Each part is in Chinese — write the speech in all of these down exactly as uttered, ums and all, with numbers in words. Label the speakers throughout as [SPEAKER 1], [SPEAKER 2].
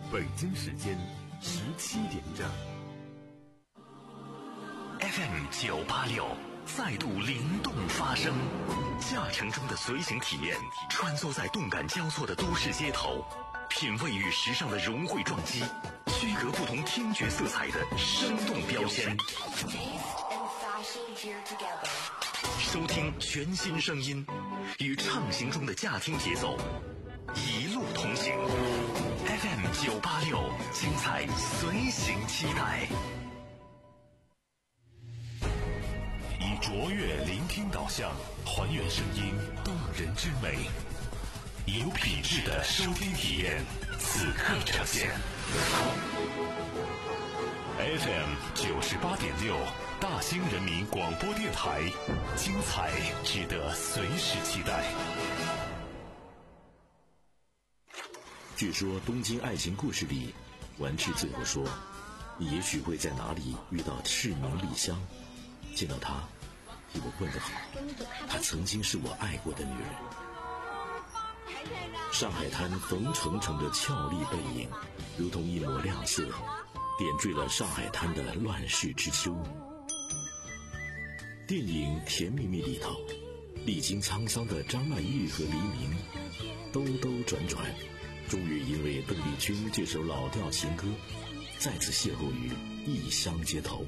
[SPEAKER 1] 北京时间十七点整。
[SPEAKER 2] F M 九八六再度灵动发声，驾乘中的随行体验，穿梭在动感交错的都市街头，品味与时尚的融汇撞击，区隔不同听觉色彩的生动标签。收听全新声音，与畅行中的驾听节奏一路同行。F M 九八六，精彩随行期待。以卓越聆听导向，还原声音动人之美，有品质的收听体验，此刻呈现。F M 九十八点六，大兴人民广播电台，精彩值得随时期待。
[SPEAKER 3] 据说《东京爱情故事》里，丸治最后说：“你也许会在哪里遇到赤名莉香，见到她，替我问个好，她曾经是我爱过的女人。”上海滩冯程程的俏丽背影，如同一抹亮色，点缀了上海滩的乱世之秋。电影《甜蜜蜜》里头，历经沧桑的张曼玉和黎明兜兜转转，终于因为邓丽君这首老调情歌，再次邂逅于异乡街头。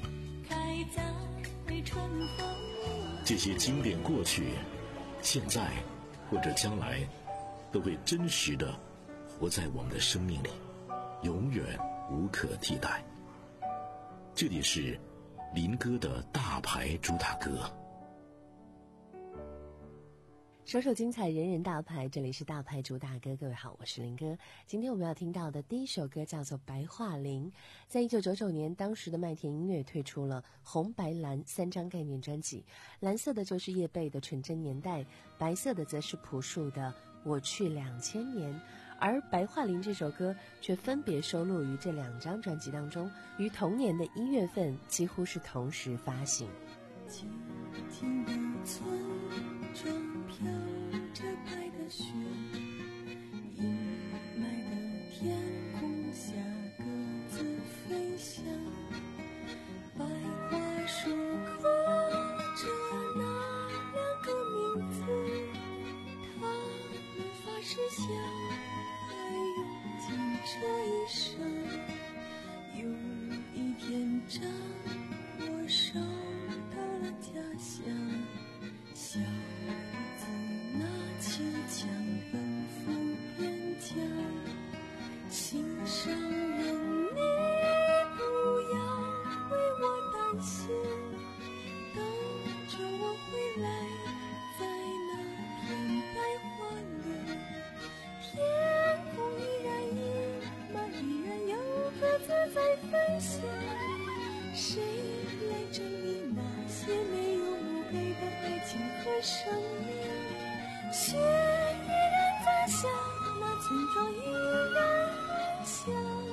[SPEAKER 3] 这些经典过去、现在或者将来，都会真实的活在我们的生命里，永远无可替代。这里是林哥的大牌主打歌。
[SPEAKER 4] 首首精彩，人人大牌，这里是大牌主打歌。各位好，我是林哥。今天我们要听到的第一首歌叫做《白桦林》。在一九九九年，当时的麦田音乐推出了红白蓝三张概念专辑，蓝色的就是叶蓓的纯真年代，白色的则是朴树的我去两千年，而《白桦林》这首歌却分别收录于这两张专辑当中，于同年的一月份几乎是同时发行。
[SPEAKER 5] 静静的村庄飘着白的雪，阴霾的天空下各自飞翔，白桦树刻着那两个名字，他们发誓相爱用尽这一生，有一天将我收到了家乡，小子拿起枪奔赴边疆，心上人你不要为我担心，等着我回来，在那片白桦林，天空依然阴霾，依然有鸽子在飞翔，谁来整理那些没有墓碑的爱情和生命？雪依然在下，那村庄依然安详，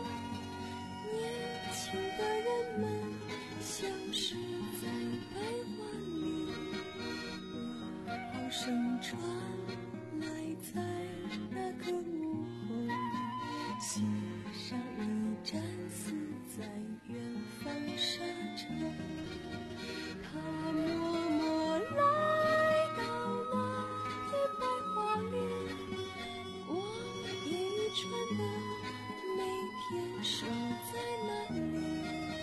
[SPEAKER 5] 年轻的人们消失在白桦林，噩耗声传来在那个午后，写上一站死在远方沙城，他默默来到那片白桦林，我也愚蠢的每天守在那里。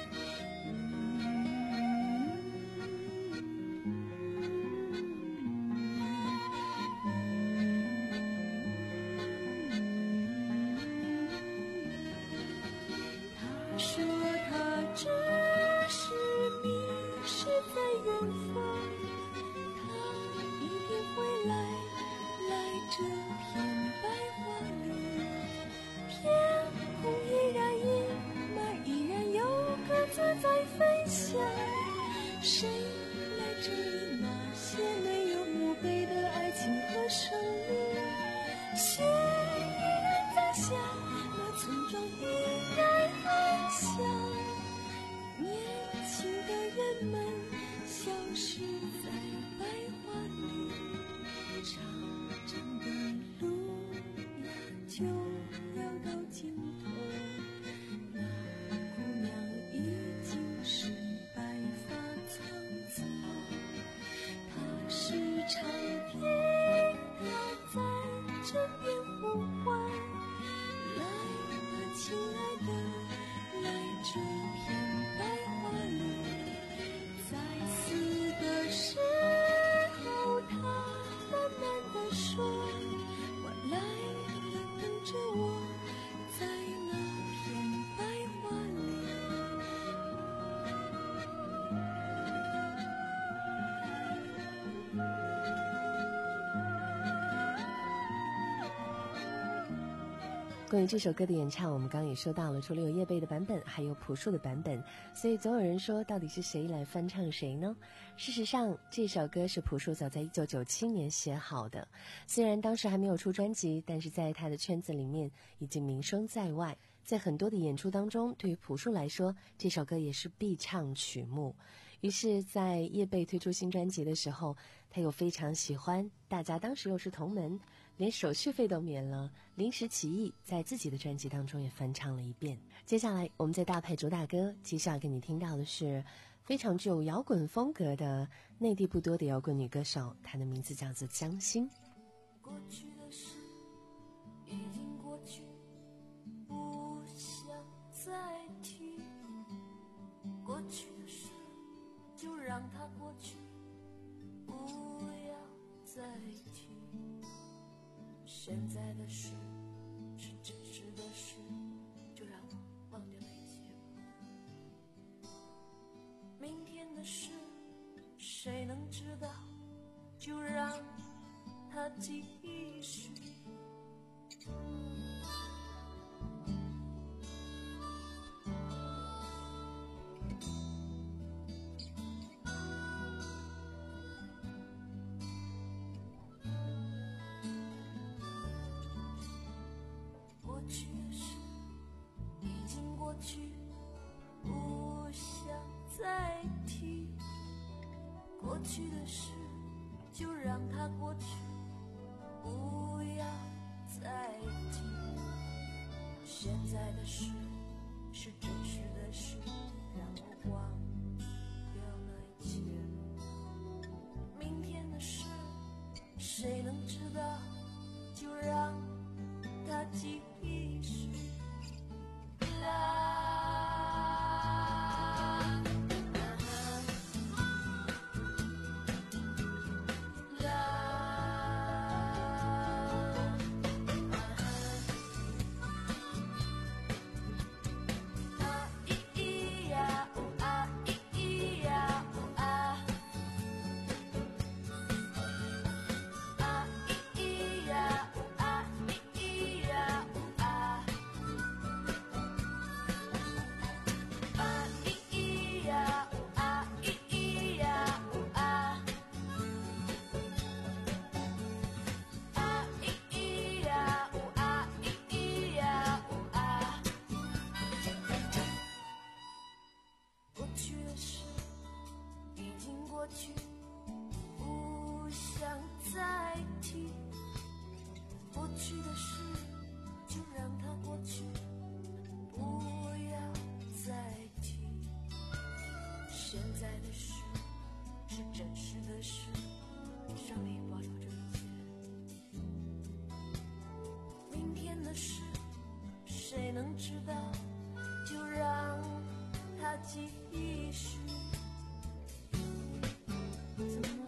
[SPEAKER 5] 他说他只是迷失在远方，他一定会来，来这片白桦林，天空依然阴霾，依然有鸽子在飞翔，谁来整理那些没有墓碑的爱情和生命？雪依然在下，那村庄依然安详，年轻的人们消失在白桦林，长长的路呀就要到尽头。
[SPEAKER 4] 关于这首歌的演唱，我们刚刚也说到了，除了有叶蓓的版本，还有朴树的版本，所以总有人说，到底是谁来翻唱谁呢？事实上，这首歌是朴树早在一九九七年写好的，虽然当时还没有出专辑，但是在他的圈子里面已经名声在外，在很多的演出当中，对于朴树来说，这首歌也是必唱曲目。于是在叶蓓推出新专辑的时候，他又非常喜欢，大家当时又是同门，连手续费都免了，临时起意在自己的专辑当中也翻唱了一遍。接下来我们在大牌主打歌接下来给你听到的是非常具有摇滚风格的内地不多的摇滚女歌手，她的名字叫做江心。
[SPEAKER 5] 过去的事已经过去，不想再提，过去的事就让它过去，不要再提。现在的事是真实的事，就让我忘掉那一切吧。明天的事谁能知道，就让它继续。过去的事已经过去，不想再提。过去的事就让它过去，不要再提。现在的事是真实的事，让我忘掉那一切。明天的事谁能知道，就让它继续。啦现在的事是真实的事，上帝保佑这一切。明天的事谁能知道，就让它继续。怎么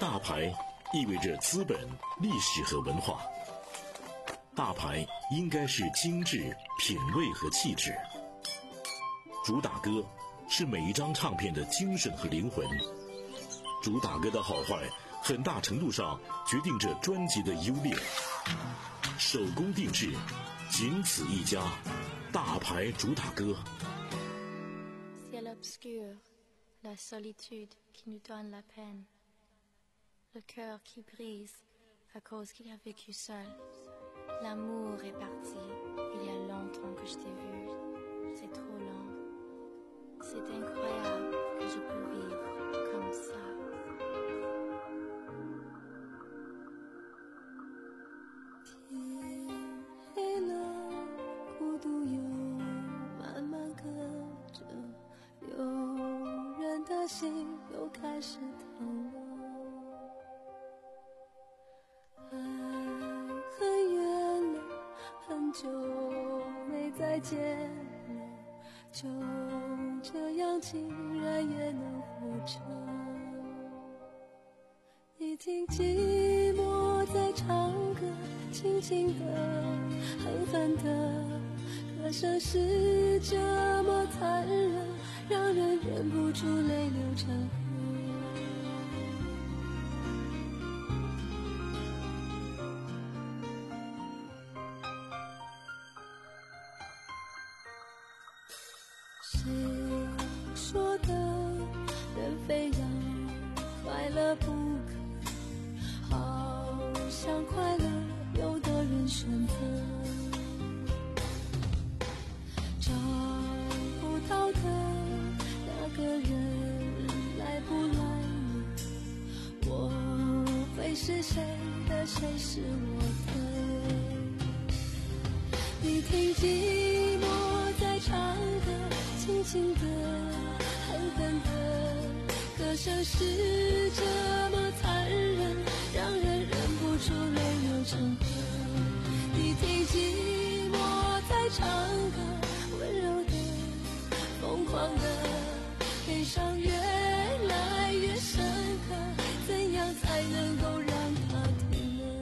[SPEAKER 3] 大牌意味着资本、历史和文化。大牌应该是精致、品味和气质。主打歌是每一张唱片的精神和灵魂。主打歌的好坏，很大程度上决定着专辑的优劣。手工定制，仅此一家，大牌主打歌。
[SPEAKER 6] Ciel obscur, la solitude qui nous donne la peine, le cœur qui brise à cause qu'il a vécu seul. L'amour est parti, il y a longtemps que je t'ai vu, c'est trop long. C'est incroyable que je peux vivre comme ça.
[SPEAKER 5] 天黑了，孤独又慢慢隔着，有人的心又开始疼了。爱很远了，很久没再见了，就这样竟然也能活着。你听寂寞在唱歌，轻轻的，狠狠的，歌声是这么残忍，让人忍不住泪流成河。谁说的人非要快乐不可，好像快乐有的人选择找不到的那个人来不来呢？我会是谁的，谁是我的？你听寂寞在唱歌，轻轻的，狠狠的，歌声是这么残忍，让人忍不住泪流成河。你听寂寞在唱歌，温柔的，疯狂的，悲伤越来越深刻，怎样才能够让它停呢？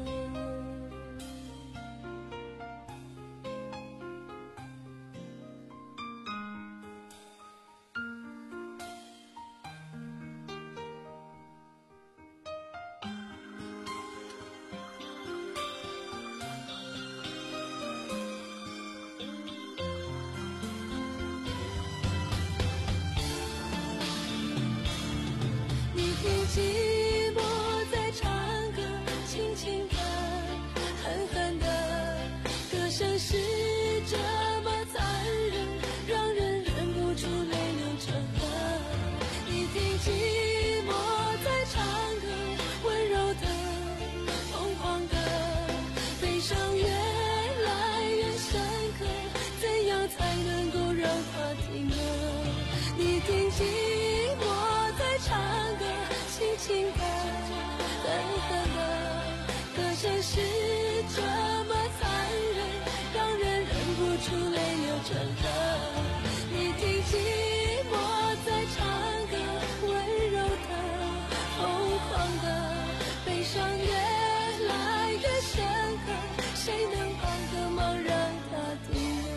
[SPEAKER 5] 寂寞在唱歌，轻轻的，狠狠的，歌声是这么残忍，让人忍不住泪流成河。你听寂寞在唱歌，温柔的，疯狂的，悲伤越来越深刻，怎样才能够让它停呢？你听寂寞在唱歌，轻轻的，狠狠的，歌声是这么残忍，让人忍不住泪流成河。你听寂寞在唱歌，温柔的，疯狂的，悲伤越来越深刻，谁能帮个忙让它停呢？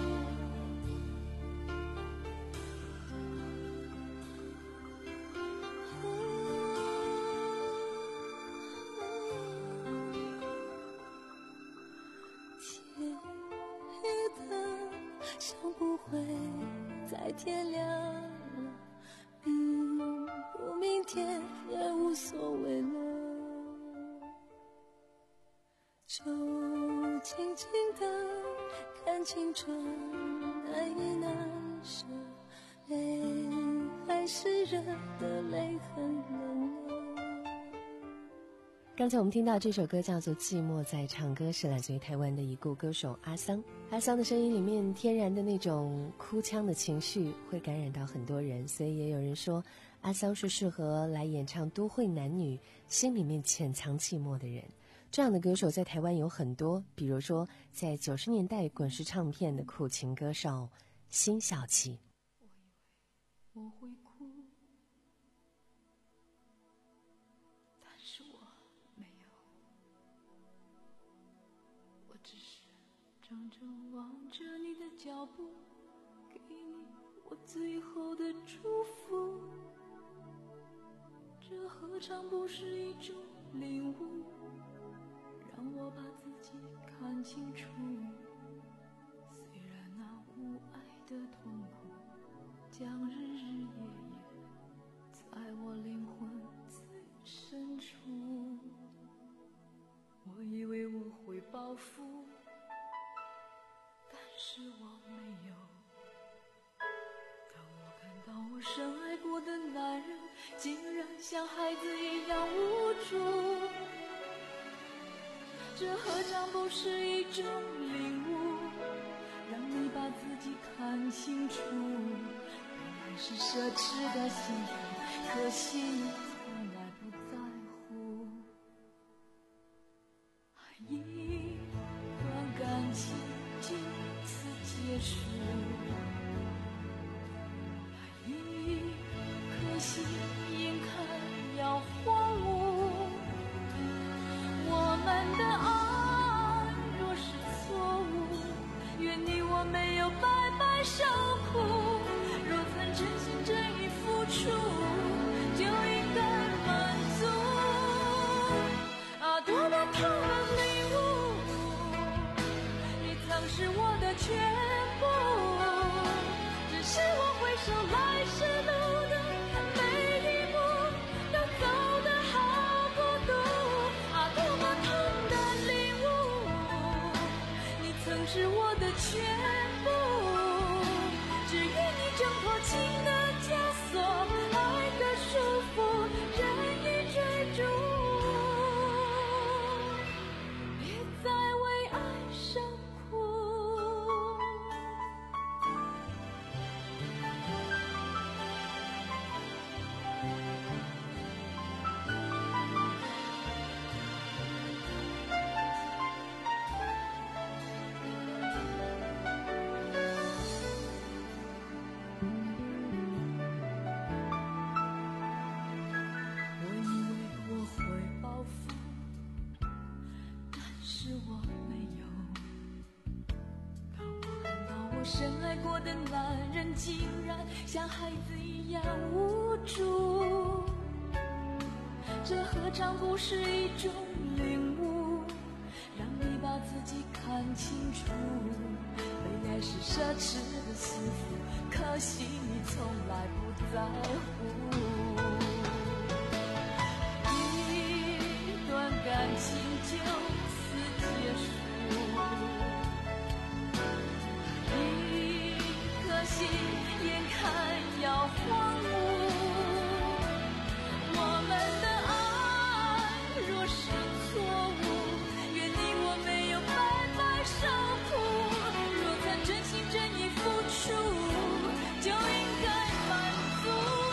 [SPEAKER 5] 想不会再天亮了，明不明天也无所谓了，就轻轻的看青春难以难舍，泪还是热的，泪很冷了。
[SPEAKER 4] 刚才我们听到这首歌叫做《寂寞在唱歌》，是来自于台湾的已故歌手阿桑。阿桑的声音里面天然的那种哭腔的情绪会感染到很多人，所以也有人说阿桑是适合来演唱都会男女心里面潜藏寂寞的人。这样的歌手在台湾有很多，比如说在九十年代滚石唱片的苦情歌手辛晓琪。
[SPEAKER 5] 我以为我会哭，但只是怔怔望着你的脚步，给你我最后的祝福。这何尝不是一种领悟，让我把自己看清楚。虽然那无爱的痛苦将日日夜夜在我灵魂最深处，我以为我会报复，但是我没有。当我看到我深爱过的男人竟然像孩子一样无助，这何尝不是一种领悟，让你把自己看清楚。本来是奢侈的幸福，可惜你从来不在乎。一段感情就此结束，一颗心眼看要荒芜。我们的爱若是错误，愿你我没有白白受苦。若曾真心真意付出，就应该满足。啊，多么痛的领悟，你曾是我的全部，只是我回首来时路的每一步都走得好孤独。啊，多么痛的领悟，你曾是我的全部，只愿你挣脱情的枷锁，爱的束缚，任意追逐，别再为爱受苦。我以为我会报复，但是我没有。当我看到我深爱过的男人竟然像孩子一样无助，这何尝不是一种领悟，让你把自己看清楚。被爱是奢侈的幸福，可惜你从来不在乎。一段感情就此结束，一颗心眼看要荒芜。我们的爱若是错误，愿你我没有白白受苦。若曾真心真意付出，就应该满足。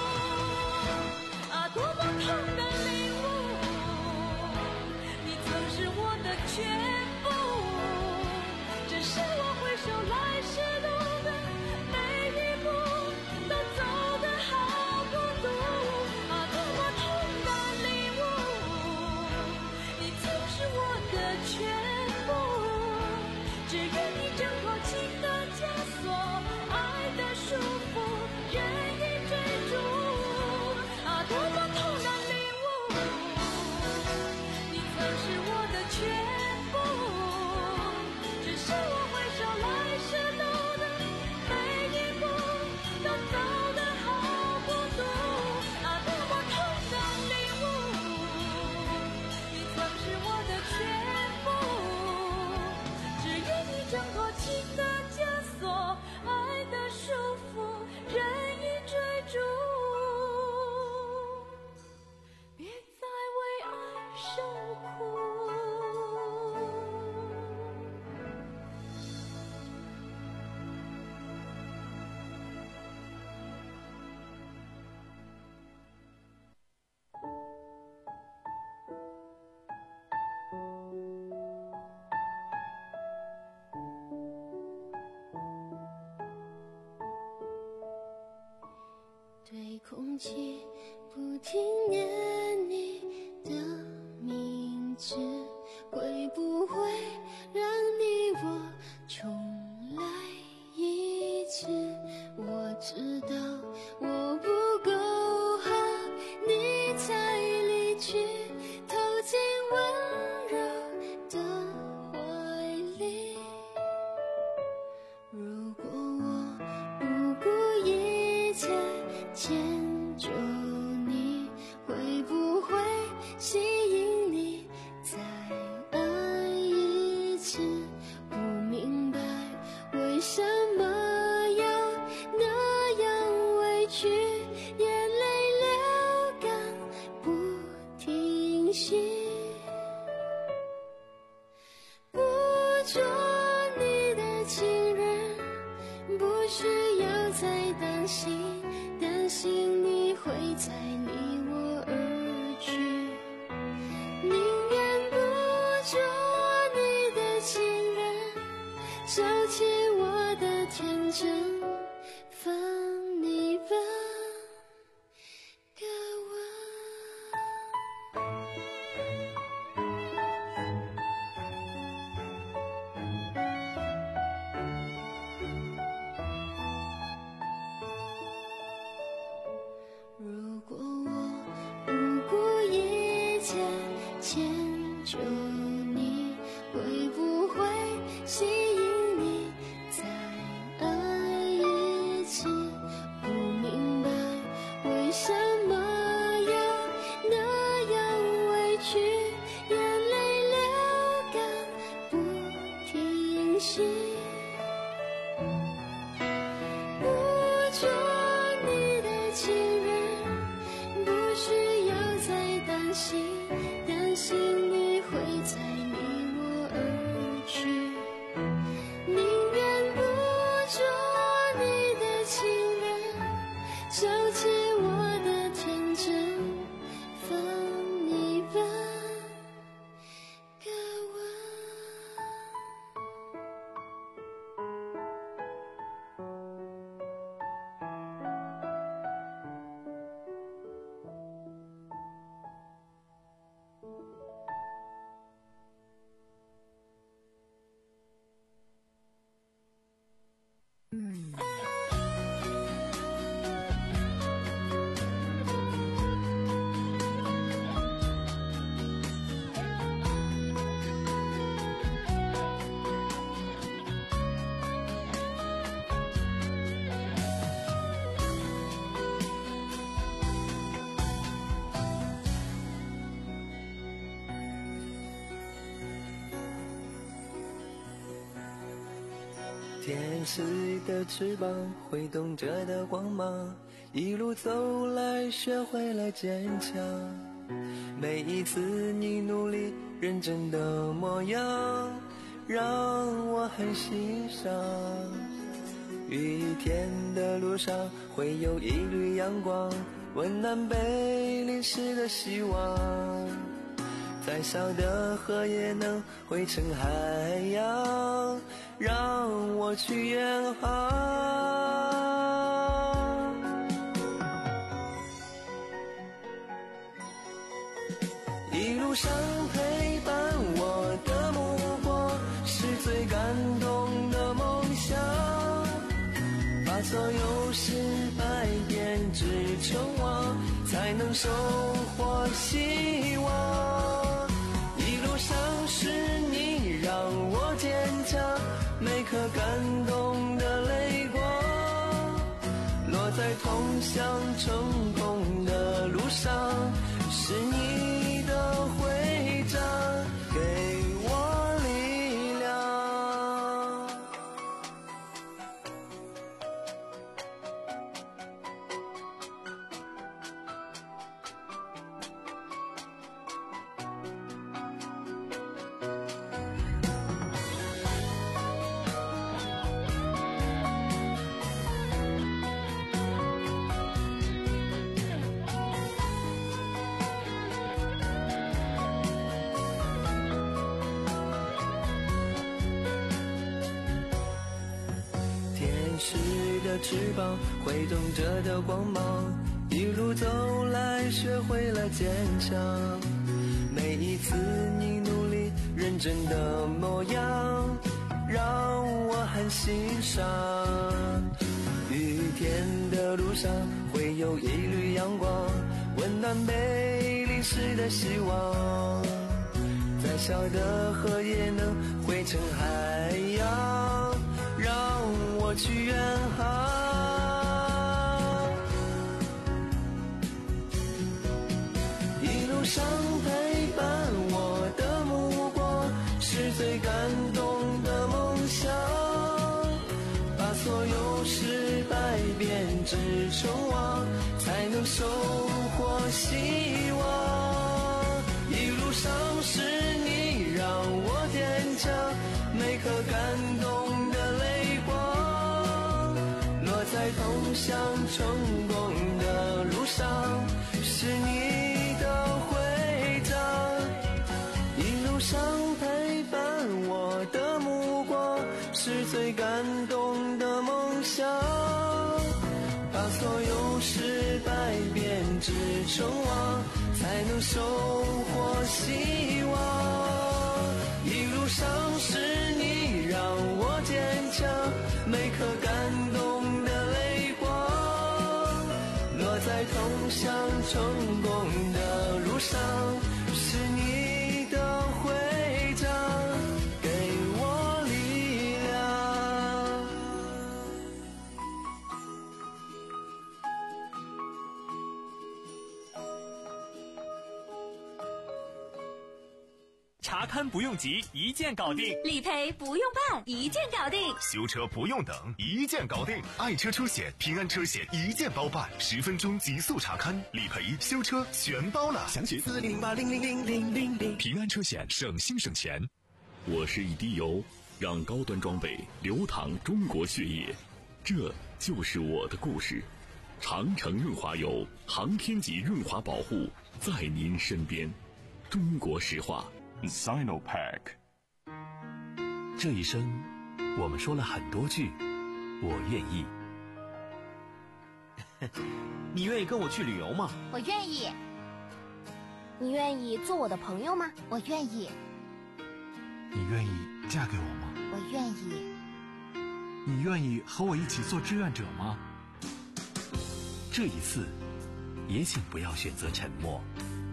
[SPEAKER 5] 啊，多么痛的领悟，你曾是我的全部，只是我回首来时路的每一步都走得好孤独。啊，多么痛的领悟，你曾是我的全部，只愿你挣脱情的枷锁，爱的束缚，任意追逐。啊，多么痛的领悟，你曾是我的全部，只是我回首来时路的每一步都走得好孤独。啊，多么痛的领悟，你曾是我的全部，只愿你挣脱情的枷锁，爱的束缚，任意追逐，别再为爱受苦。
[SPEAKER 6] 对空气不停念你的名字， 会不会让你我重来一次？我知道我不够好，你才离去，投进温柔的怀里。如果我不顾一切迁就你，会不会吸引你再爱一次？不明白为什么要那样委屈，眼泪流干不停息。不做你的情人，不需要再担心，担心你会再离我而去，宁愿不做你的情人，收起我的天真，放你吧，给我。如果我不顾一切迁就你，会不会吸引你再爱一次？不明白为什么要那样委屈，眼泪流干不停息。不做你的情人，不需要再担心，担心你会再离我而去，宁愿不做你的情人，收起我的天真，放你吧，给我。
[SPEAKER 7] 天使的翅膀挥动着的光芒，一路走来学会了坚强。每一次你努力认真的模样，让我很欣赏。雨天的路上会有一缕阳光，温暖被淋湿的希望。再小的河也能汇成海洋，让我去远航。一路上陪伴我的目光，是最感动的梦想，把所有失败变成成王，才能收获希望。一路上是你让我坚强，每颗感动的泪光，落在通向成功的路上，是你的徽章，给我力量。使的翅膀挥动着的光芒，一路走来学会了坚强。每一次你努力认真的模样让我很欣赏。雨天的路上会有一缕阳光，温暖被淋湿的希望。再小的河也能汇成海洋，让我去远航。一路上陪伴我的目光，是最感动的梦想。把所有失败变成成王，才能收获希望。一路上是你让我坚强，每颗感动的泪光，落在通向成功的路上，是你的徽章。一路上陪伴我的目光，是最感动的梦想。把所有失败变成成王，才能收获希望。一路上是你让我坚强，每颗感动的泪光，落在通向成功的路上，是你的徽章，给我力量。
[SPEAKER 8] 查勘不用急，一键搞定；
[SPEAKER 9] 理赔不用办，一键搞定；
[SPEAKER 1] 修车不用等，一键搞定。爱车车险、平安车险一键包办，十分钟极速查勘、理赔、修车全包了。详询四零八零零零零零零。平安车险，省心省钱。
[SPEAKER 3] 我是一滴油，让高端装备流淌中国血液，这就是我的故事。长城润滑油，航天级润滑保护，在您身边。中国石化。
[SPEAKER 1] Sinopack。
[SPEAKER 2] 这一生我们说了很多句我愿意。
[SPEAKER 10] 你愿意跟我去旅游吗？
[SPEAKER 11] 我愿意。你愿意做我的朋友吗？我愿意。
[SPEAKER 12] 你愿意嫁给我吗？
[SPEAKER 11] 我愿意。
[SPEAKER 12] 你愿意和我一起做志愿者吗？
[SPEAKER 2] 这一次也请不要选择沉默。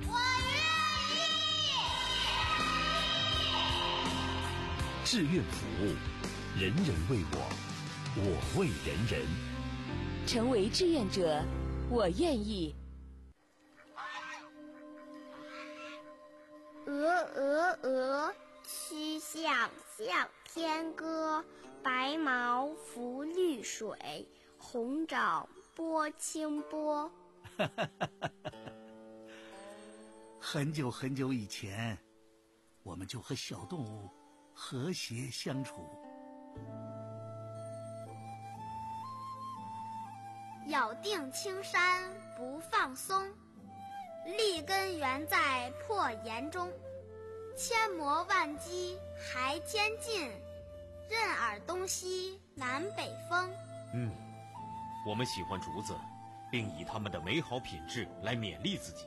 [SPEAKER 2] 志愿服务，人人为我，我为人人。
[SPEAKER 4] 成为志愿者，我愿意。
[SPEAKER 13] 鹅鹅鹅，曲项向天歌。白毛浮绿水，红掌拨清波。
[SPEAKER 14] 很久很久以前，我们就和小动物和谐相处。
[SPEAKER 13] 咬定青山不放松，立根原在破岩中。千磨万击还坚劲，任尔东西南北风。
[SPEAKER 10] 嗯，我们喜欢竹子，并以它们的美好品质来勉励自己。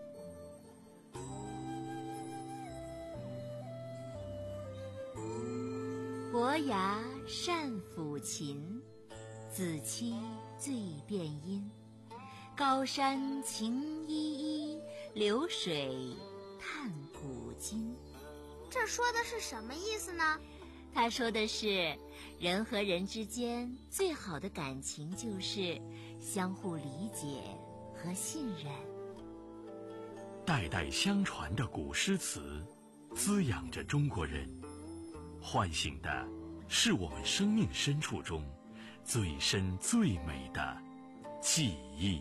[SPEAKER 9] 伯牙善抚琴，子期醉辨音。高山晴依依，流水叹古今。
[SPEAKER 13] 这说的是什么意思呢？
[SPEAKER 9] 他说的是，人和人之间最好的感情就是相互理解和信任。
[SPEAKER 3] 代代相传的古诗词，滋养着中国人，唤醒的是我们生命深处中最深最美的记忆。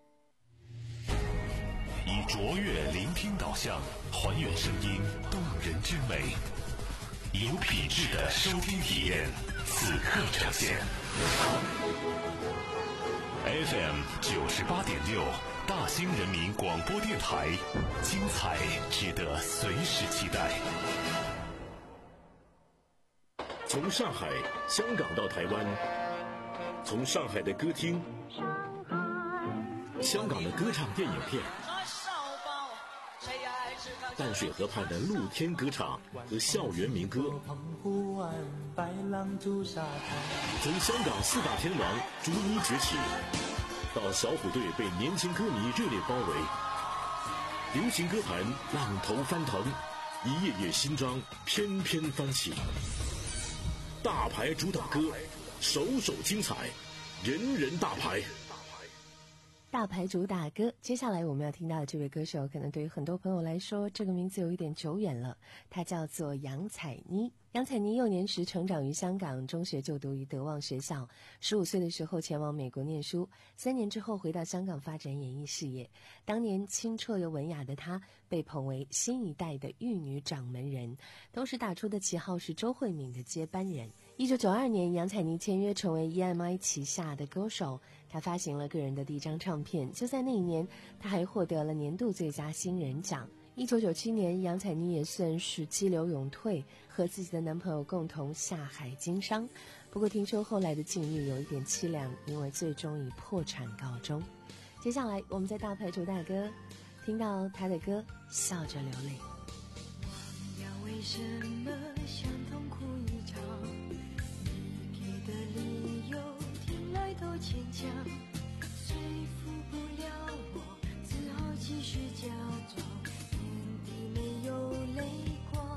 [SPEAKER 2] 以卓越聆听导向，还原声音动人之美，有品质的收听体验，此刻呈现。F M 九十八点六，大兴人民广播电台，精彩值得随时期待。
[SPEAKER 3] 从上海、香港到台湾，从上海的歌厅、香港的歌唱电影片， 淡水河畔的露天歌场和校园民歌，从香港四大天王逐一崛起，到小虎队被年轻歌迷热烈包围，流行歌坛浪头翻腾，一页页新章翩翩翻起。大牌主打歌，首首精彩，人人大牌。
[SPEAKER 4] 大牌主打歌，接下来我们要听到的这位歌手，可能对于很多朋友来说，这个名字有一点久远了。他叫做杨采妮。杨采妮幼年时成长于香港，中学就读于德望学校，十五岁的时候前往美国念书，三年之后回到香港发展演艺事业。当年清澈又文雅的她，被捧为新一代的玉女掌门人，同时打出的旗号是周慧敏的接班人。一九九二年，杨采妮签约成为 E M I 旗下的歌手，她发行了个人的第一张唱片。就在那一年，她还获得了年度最佳新人奖。一九九七年，杨采妮也算是激流勇退，和自己的男朋友共同下海经商。不过听说后来的境遇有一点凄凉，因为最终以破产告终。接下来我们在大牌主大哥听到他的歌《笑着流泪》。
[SPEAKER 5] 忘掉为什么想痛哭一场，你给的理由听来都牵强，说服不了我，只好继续假装没有泪光，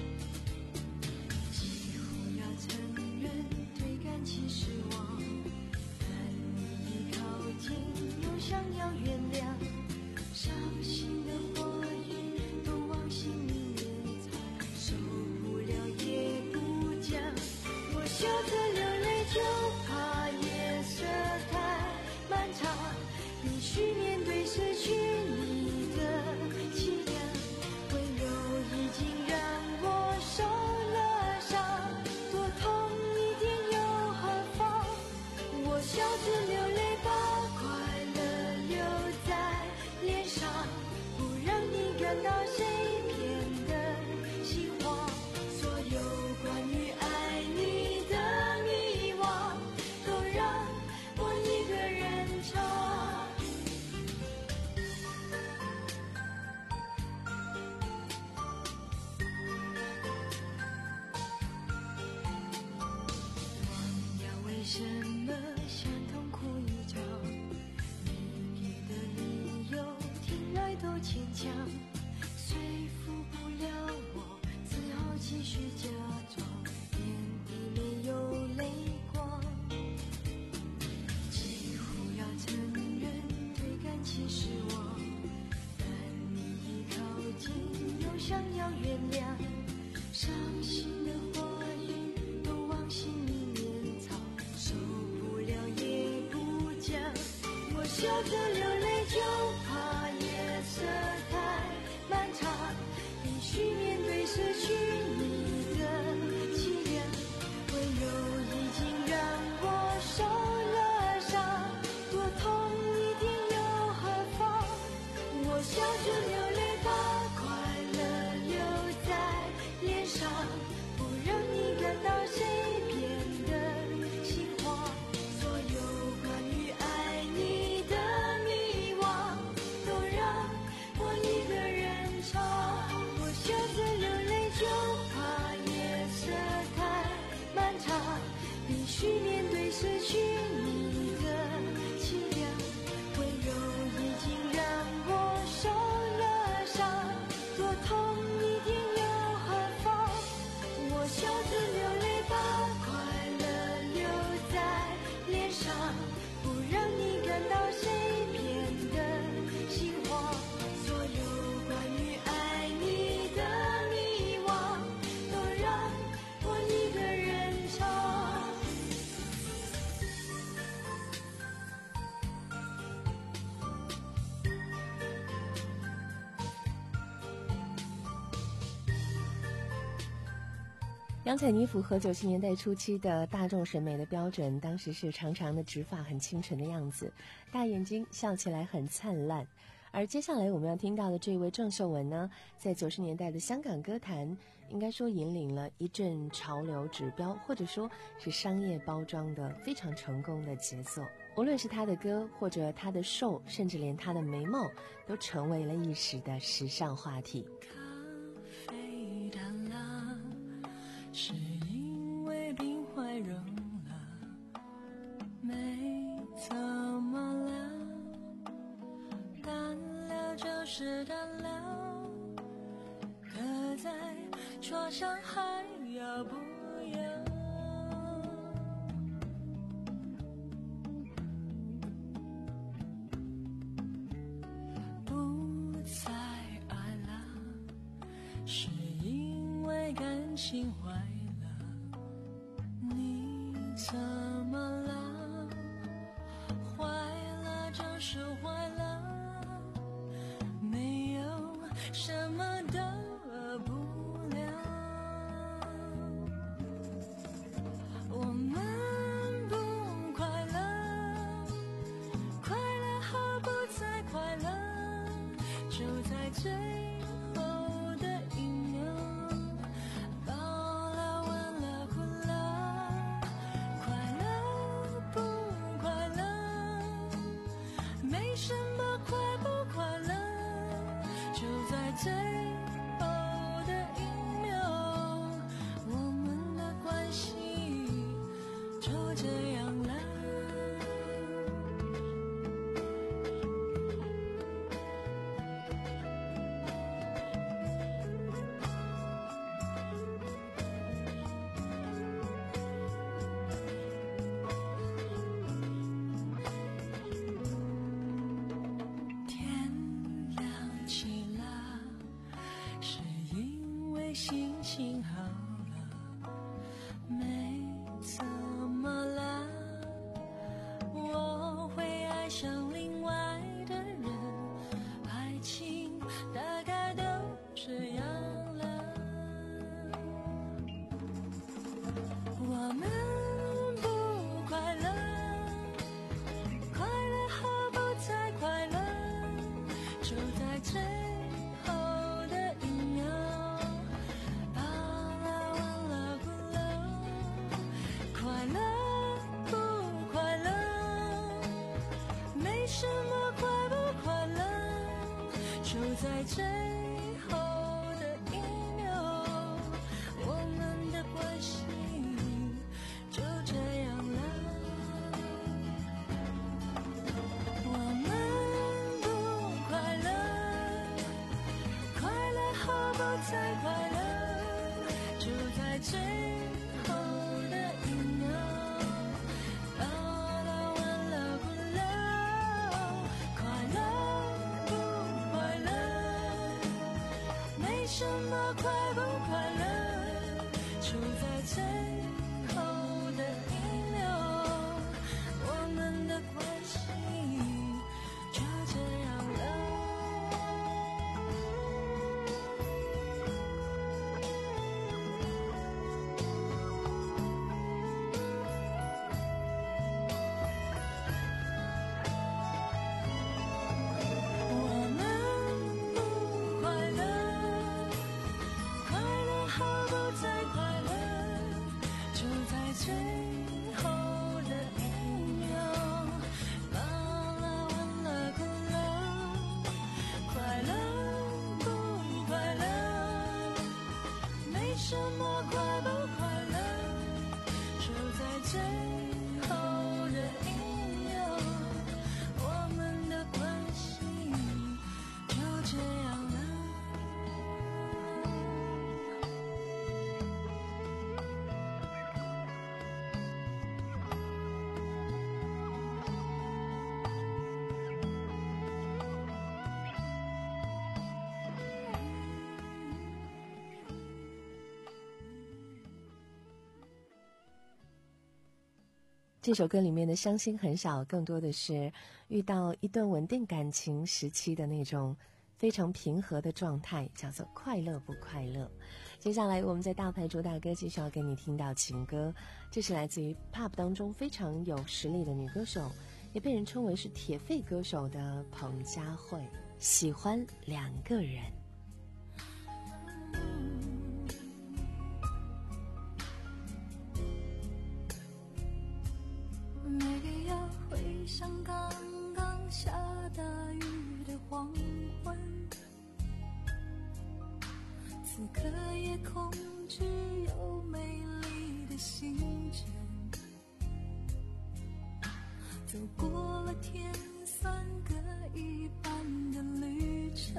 [SPEAKER 5] 几乎要承认对感情失望，但你一靠近又想要原谅，伤心的话语都往心里面藏，受不了也不讲，我笑着流泪就怕夜色太漫长，必须面对失去你的凄凉，已经让我受了伤，多痛一点又何妨？我笑着流泪，把快乐留在脸上，不让你感到谁变得心慌。所有关于爱你的迷惘，都让我一个人唱。为什么想痛哭一场，你给的理由听来都牵强，说服不了我，只好继续假装，眼底没有泪光，几乎要承认对感情失望，但你一靠近又想要原谅，伤心的话语都往心里面藏，受不了也不讲，我笑着流泪就怕夜色太漫长，必须面对失去你的凄凉，温柔已经让我受了伤，多痛一点又何妨？我笑着流泪，把快乐留在脸上，不让你感到谁变得心慌。所有关于爱你的迷惘，都让我一个人唱。我笑着流泪，就怕夜色太漫长，必须面对失去你的凄凉，温柔已经让我受了伤，多痛一点又何妨？我笑着流泪，把快乐留在脸上，不让你感到谁变得心慌。所有关于爱你的迷惘，都让我一个人唱。
[SPEAKER 4] 杨采妮符合九十年代初期的大众审美的标准，当时是长长的直发，很清纯的样子，大眼睛，笑起来很灿烂。而接下来我们要听到的这位郑秀文呢，在九十年代的香港歌坛，应该说引领了一阵潮流指标，或者说是商业包装的非常成功的杰作。无论是她的歌，或者她的瘦，甚至连她的眉毛，都成为了一时的时尚话题。
[SPEAKER 5] 是因为冰怀融了，没怎么了，淡了就是淡了，刻在桌上还要不要？不再爱了，是因为感情坏了，你怎么了？坏了就是坏了，没有什么大不了。我们不快乐，快乐和不再快乐，就在最后的一秒，饱了完了哭了，快乐不快乐，没什么快不快乐，就在最后的一秒，我们的关系就这样了。天亮起了，是因为心情好了，没怎么了，我会爱上另外的人，爱情大概都这样了。我们不快乐，快乐和不再快乐，就在最后的一秒，饱了完了哭了，快乐不快乐，没什么快不快乐，就在最后的一秒，我们的关系就这样了。我们不快乐，快乐和不再快乐，就在最后的一秒，饱了完了哭了，快乐不快乐，没什么快不快乐，就在最后的一秒，我们的关系就这样了。我们不快乐，快乐和不再快乐，就在最后的一秒，饱了完了哭了，快乐不快乐，没什么快不快乐，就在最后的一秒，我们的关系就这样了。
[SPEAKER 4] 这首歌里面的伤心很少，更多的是遇到一段稳定感情时期的那种非常平和的状态，叫做快乐不快乐。接下来我们在大牌主打歌继续要给你听到情歌，这是来自于 pop 当中非常有实力的女歌手，也被人称为是铁肺歌手的彭佳慧，喜欢两个人。
[SPEAKER 5] 没必要回想刚刚下大雨的黄昏，此刻夜空只有美的行程，走过了天算各一半的旅程，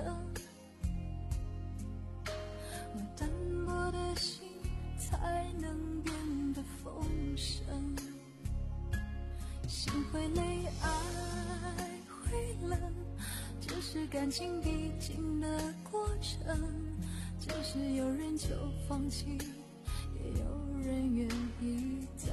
[SPEAKER 5] 我单薄的心才能变得丰盛，心会累，爱会冷，这是感情必经的过程，即使有人就放弃，也有人愿意再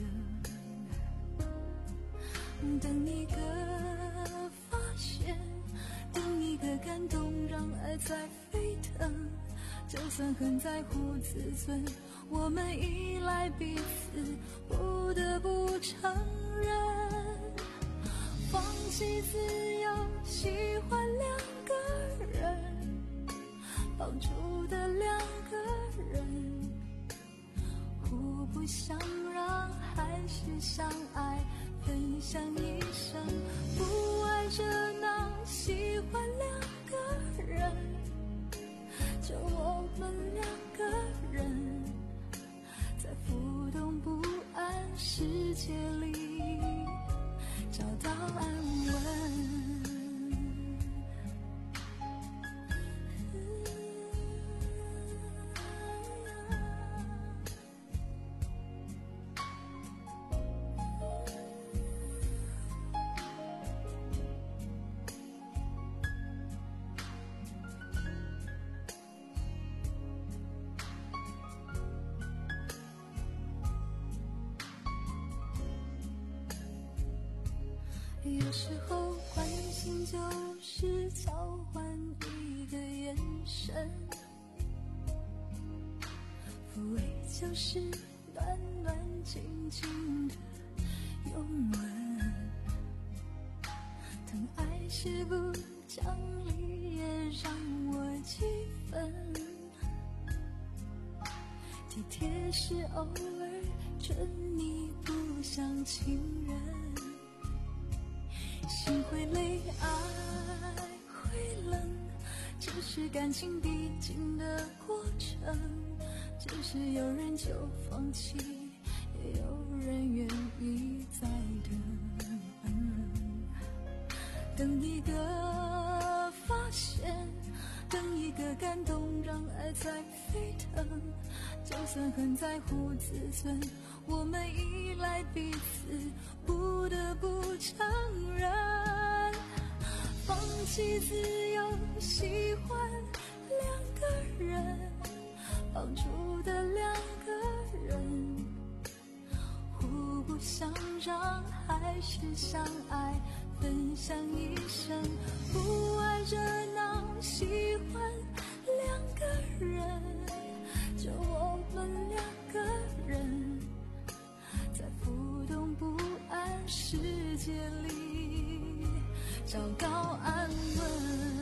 [SPEAKER 5] 等，等一个发现，等一个感动，让爱在沸腾，就算很在乎自尊，我们依赖彼此，不得不承认，放弃自由，喜欢两个人，绑住的两个人，互不相让，还是相爱，分享一生，不爱热闹，喜欢两个人，就我们两个人，在浮动不安世界里找到安稳。有时候关心就是交换一个眼神，抚慰就是暖暖静静的拥吻，疼爱是不讲理也让我气愤，体贴是偶尔准你不像情人，心会累，爱会冷，这是感情必经的过程，只是有人就放弃，也有人愿意再等，等一个发现，等一个感动，让爱在沸腾，就算很在乎自尊，我们依赖彼此，不得不承认，放弃自由，喜欢两个人，绑住的两个人，互不相让，还是相爱，分享一生，不爱热闹，喜欢两个人，就我们两个人，在浮动不安世界里找到安稳。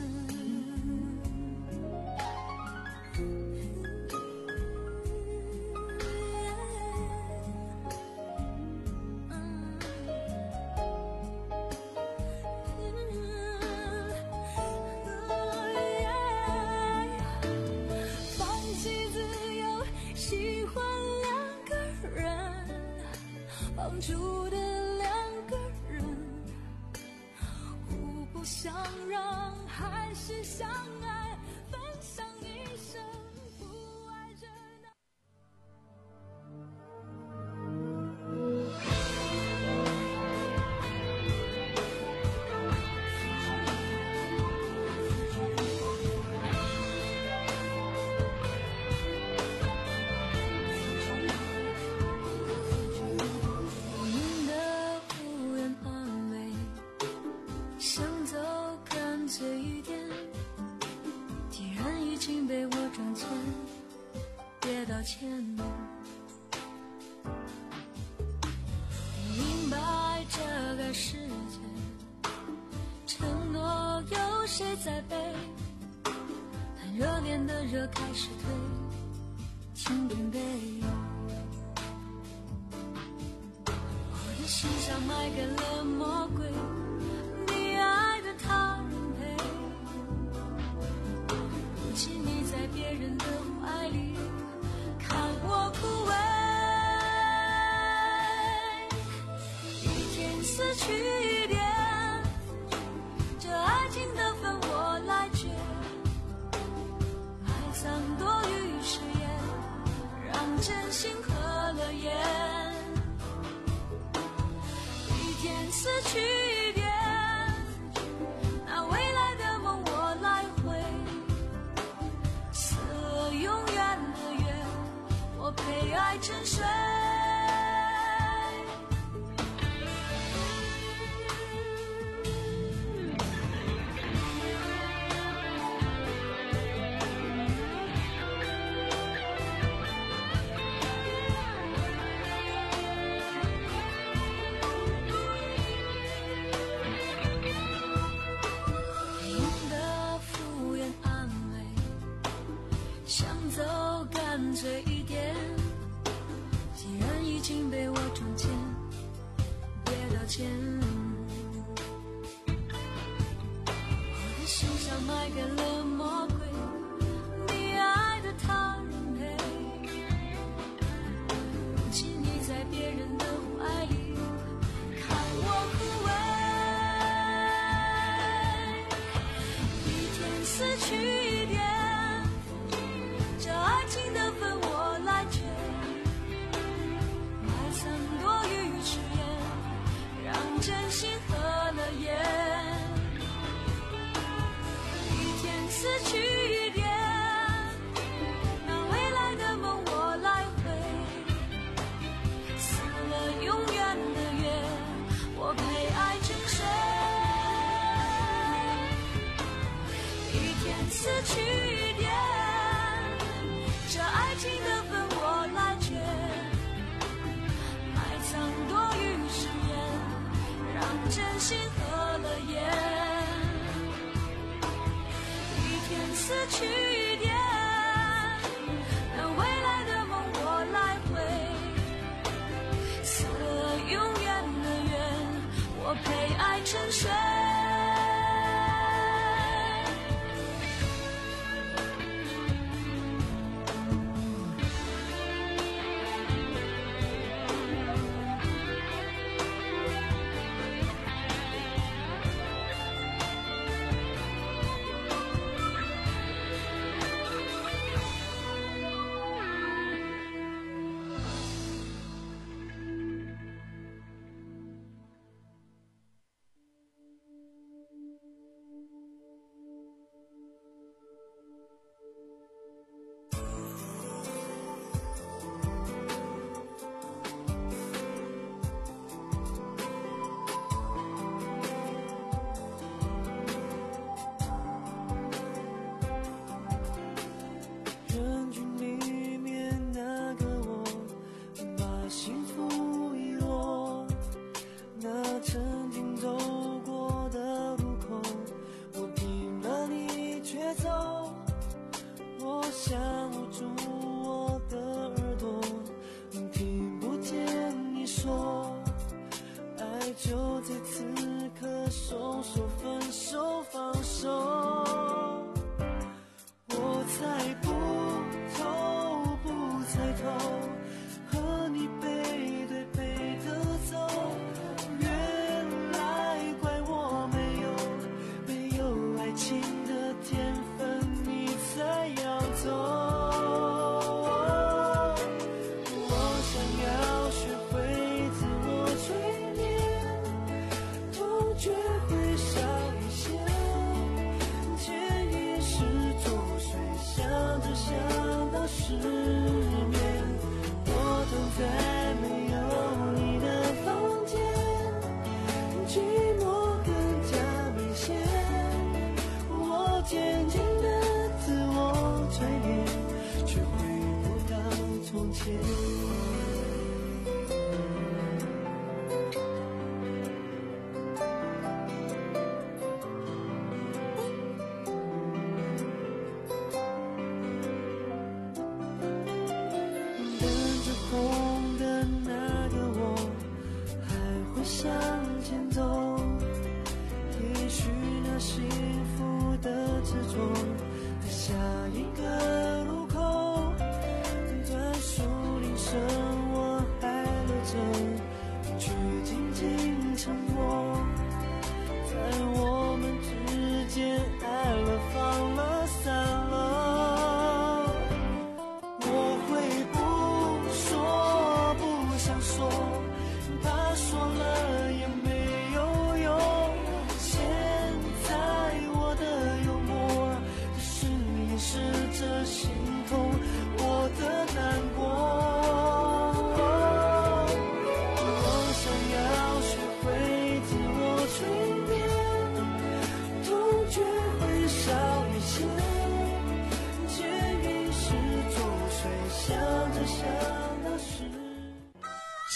[SPEAKER 5] 绑住的两个人，互不相让，还是相爱，分享一生，不爱热闹。道歉，明白这个世界承诺有谁在背，但热恋的热开始退，请准备，我的心像埋给了魔鬼，你爱的他人陪，如今你在别人的怀里看我枯萎， 了眼。一天死去一点，那未来的梦我来回，死了永远的约，我陪爱沉睡。干脆一点，既然已经被我撞见，别道歉。我的心上埋给了魔鬼，你爱的他人陪。如今你在别人的怀里，看我枯萎。一天死去一点，这爱情的分我来追，埋藏多余誓言，让真心合了眼。一天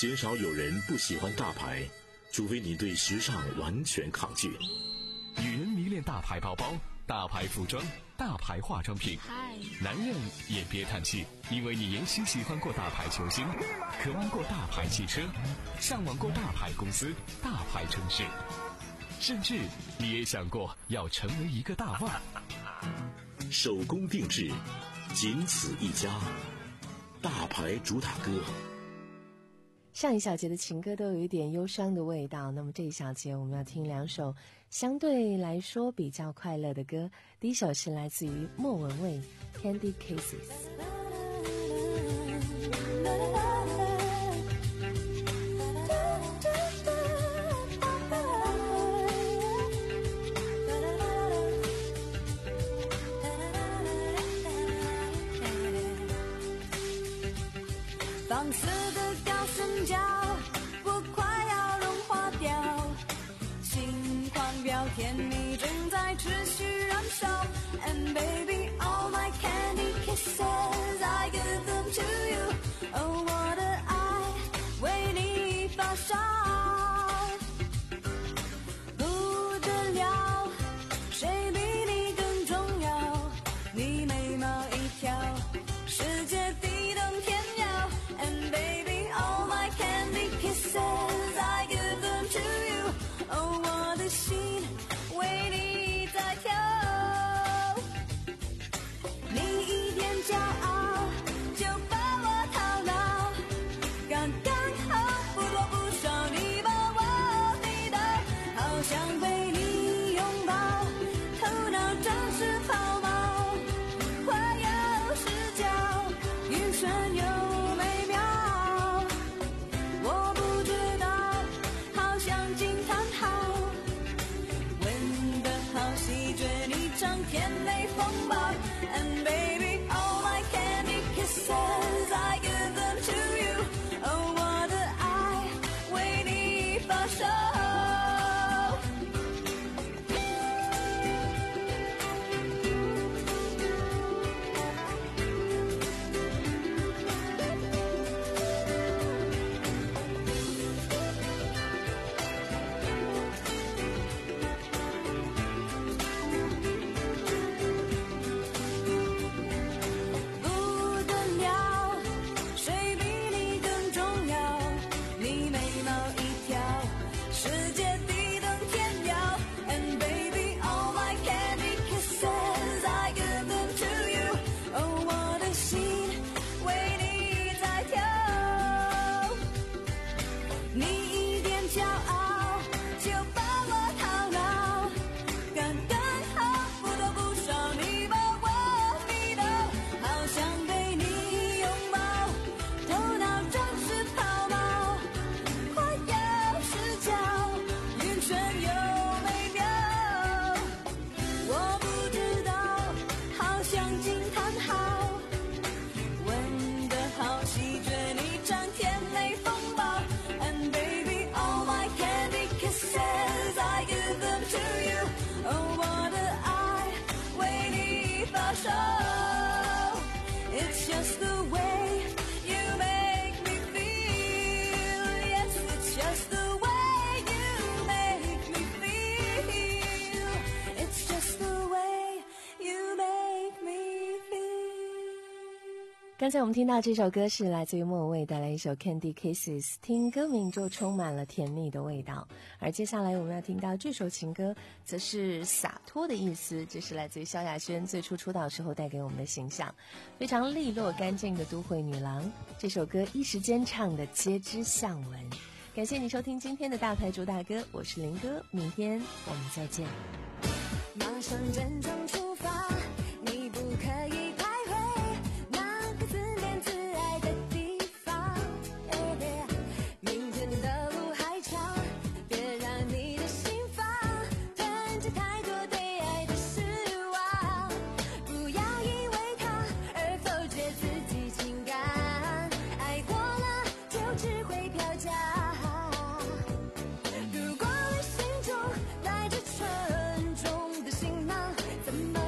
[SPEAKER 3] 鲜少有人不喜欢大牌，除非你对时尚完全抗拒。
[SPEAKER 1] 女人迷恋大牌包包、大牌服装、大牌化妆品，男人也别叹气，因为你也许喜欢过大牌球星，渴望过大牌汽车，向往过大牌公司、大牌城市，甚至你也想过要成为一个大腕。
[SPEAKER 3] 手工定制，仅此一家，大牌主打歌。
[SPEAKER 4] 上一小节的情歌都有一点忧伤的味道，那么这一小节我们要听两首相对来说比较快乐的歌。第一首是来自于莫文蔚 Candy Kisses。
[SPEAKER 5] 放肆的高声叫，我快要融化掉，心狂飙，甜蜜正在持续燃烧。And baby, all my candy kisses, I give them to you. Oh, 我的爱为你发烧，不得了，谁比你更重要？你眉毛一挑，世界地动天摇。And baby, all my candy kisses, I give them to you. Oh, 我的心为你在跳，你一点骄傲就把我套牢，刚刚好不多不少，你把我迷倒，好想被你拥抱，头脑真是抛锚，快要失焦，晕眩又甜美风暴 And baby, all my candy kisses, I give them to you. Oh, 我的爱为你发烧。It's just the way you make me feel. Yes, it's just the way you make me feel. It's just the way you make me feel.
[SPEAKER 4] 刚才我们听到这首歌是来自于莫文蔚带来一首 Candy Kisses， 听歌名就充满了甜蜜的味道。而接下来我们要听到这首情歌则是洒脱的意思，这是来自于萧亚轩最初出道时候带给我们的形象，非常利落干净的都会女郎。这首歌一时间唱的皆知巷闻。感谢你收听今天的大牌主打歌，我是林哥，明天我们再见。
[SPEAKER 5] 马上郑重出发，你不可以徘徊那个自恋自爱的地方。明天的路还长，别让你的心房囤积太多对爱的失望。不要因为他而否决自己情感，爱过了就只会飘假。如果你心中带着沉重的行囊，怎么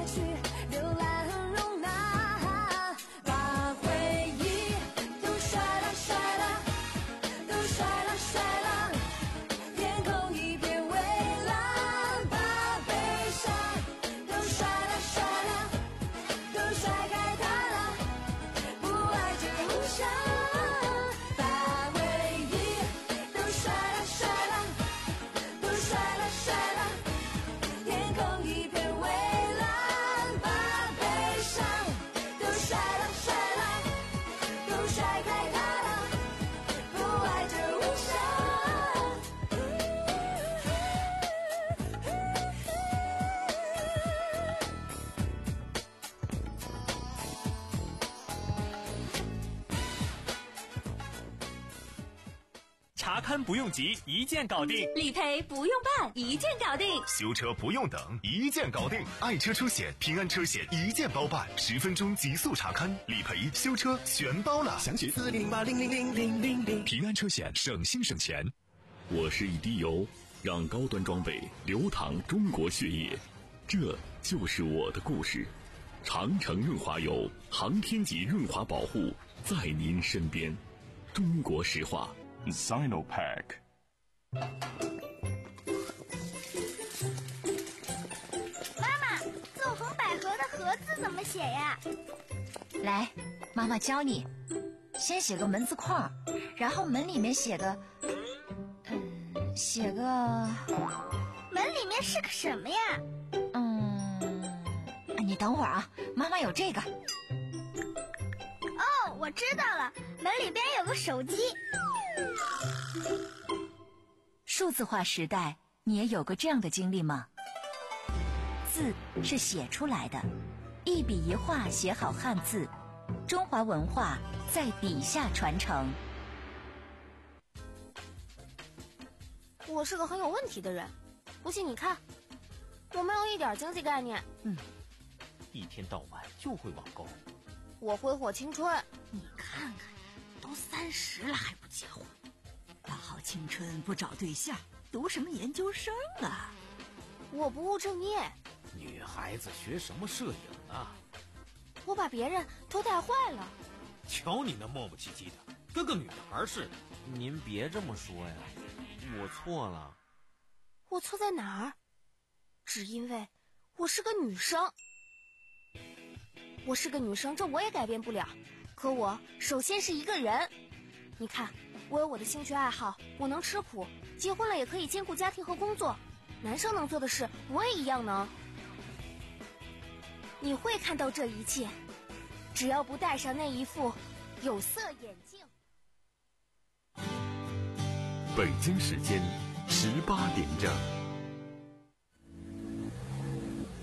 [SPEAKER 8] 查看不用急，一键搞定；
[SPEAKER 9] 理赔不用办，一键搞定；
[SPEAKER 1] 修车不用等，一键搞定。爱车出险、平安车险一键包办，十分钟极速查看，理赔、修车全包了。详询四零八零零零零零零。平安车险，省心省钱。
[SPEAKER 3] 我是一滴油，让高端装备流淌中国血液，这就是我的故事。长城润滑油，航天级润滑保护，在您身边。中国石化
[SPEAKER 1] Sinopack。
[SPEAKER 13] 妈妈，纵横捭阖的阖字怎么写呀？
[SPEAKER 9] 来，妈妈教你。先写个门字框，然后门里面写个嗯写个
[SPEAKER 13] 门里面是个什么呀？
[SPEAKER 9] 嗯你等会儿啊，妈妈有这个。
[SPEAKER 13] 哦，我知道了，门里边有个手机。
[SPEAKER 9] 数字化时代，你也有过这样的经历吗？字是写出来的，一笔一画写好汉字，中华文化在笔下传承。
[SPEAKER 11] 我是个很有问题的人，不信你看，我没有一点经济概念。
[SPEAKER 10] 嗯，一天到晚就会网购。
[SPEAKER 11] 我挥霍青春。
[SPEAKER 9] 你看看，都三十了还不结婚，大好青春不找对象，读什么研究生啊？
[SPEAKER 11] 我不务正业。
[SPEAKER 10] 女孩子学什么摄影啊？
[SPEAKER 11] 我把别人都带坏了。
[SPEAKER 10] 瞧你那磨磨唧唧的，跟个女孩似的。您别这么说呀，我错了。
[SPEAKER 11] 我错在哪儿？只因为我是个女生。我是个女生，这我也改变不了。可我首先是一个人。你看，我有我的兴趣爱好，我能吃苦，结婚了也可以兼顾家庭和工作。男生能做的事，我也一样能。你会看到这一切，只要不戴上那一副有色眼镜。
[SPEAKER 3] 北京时间十八点整。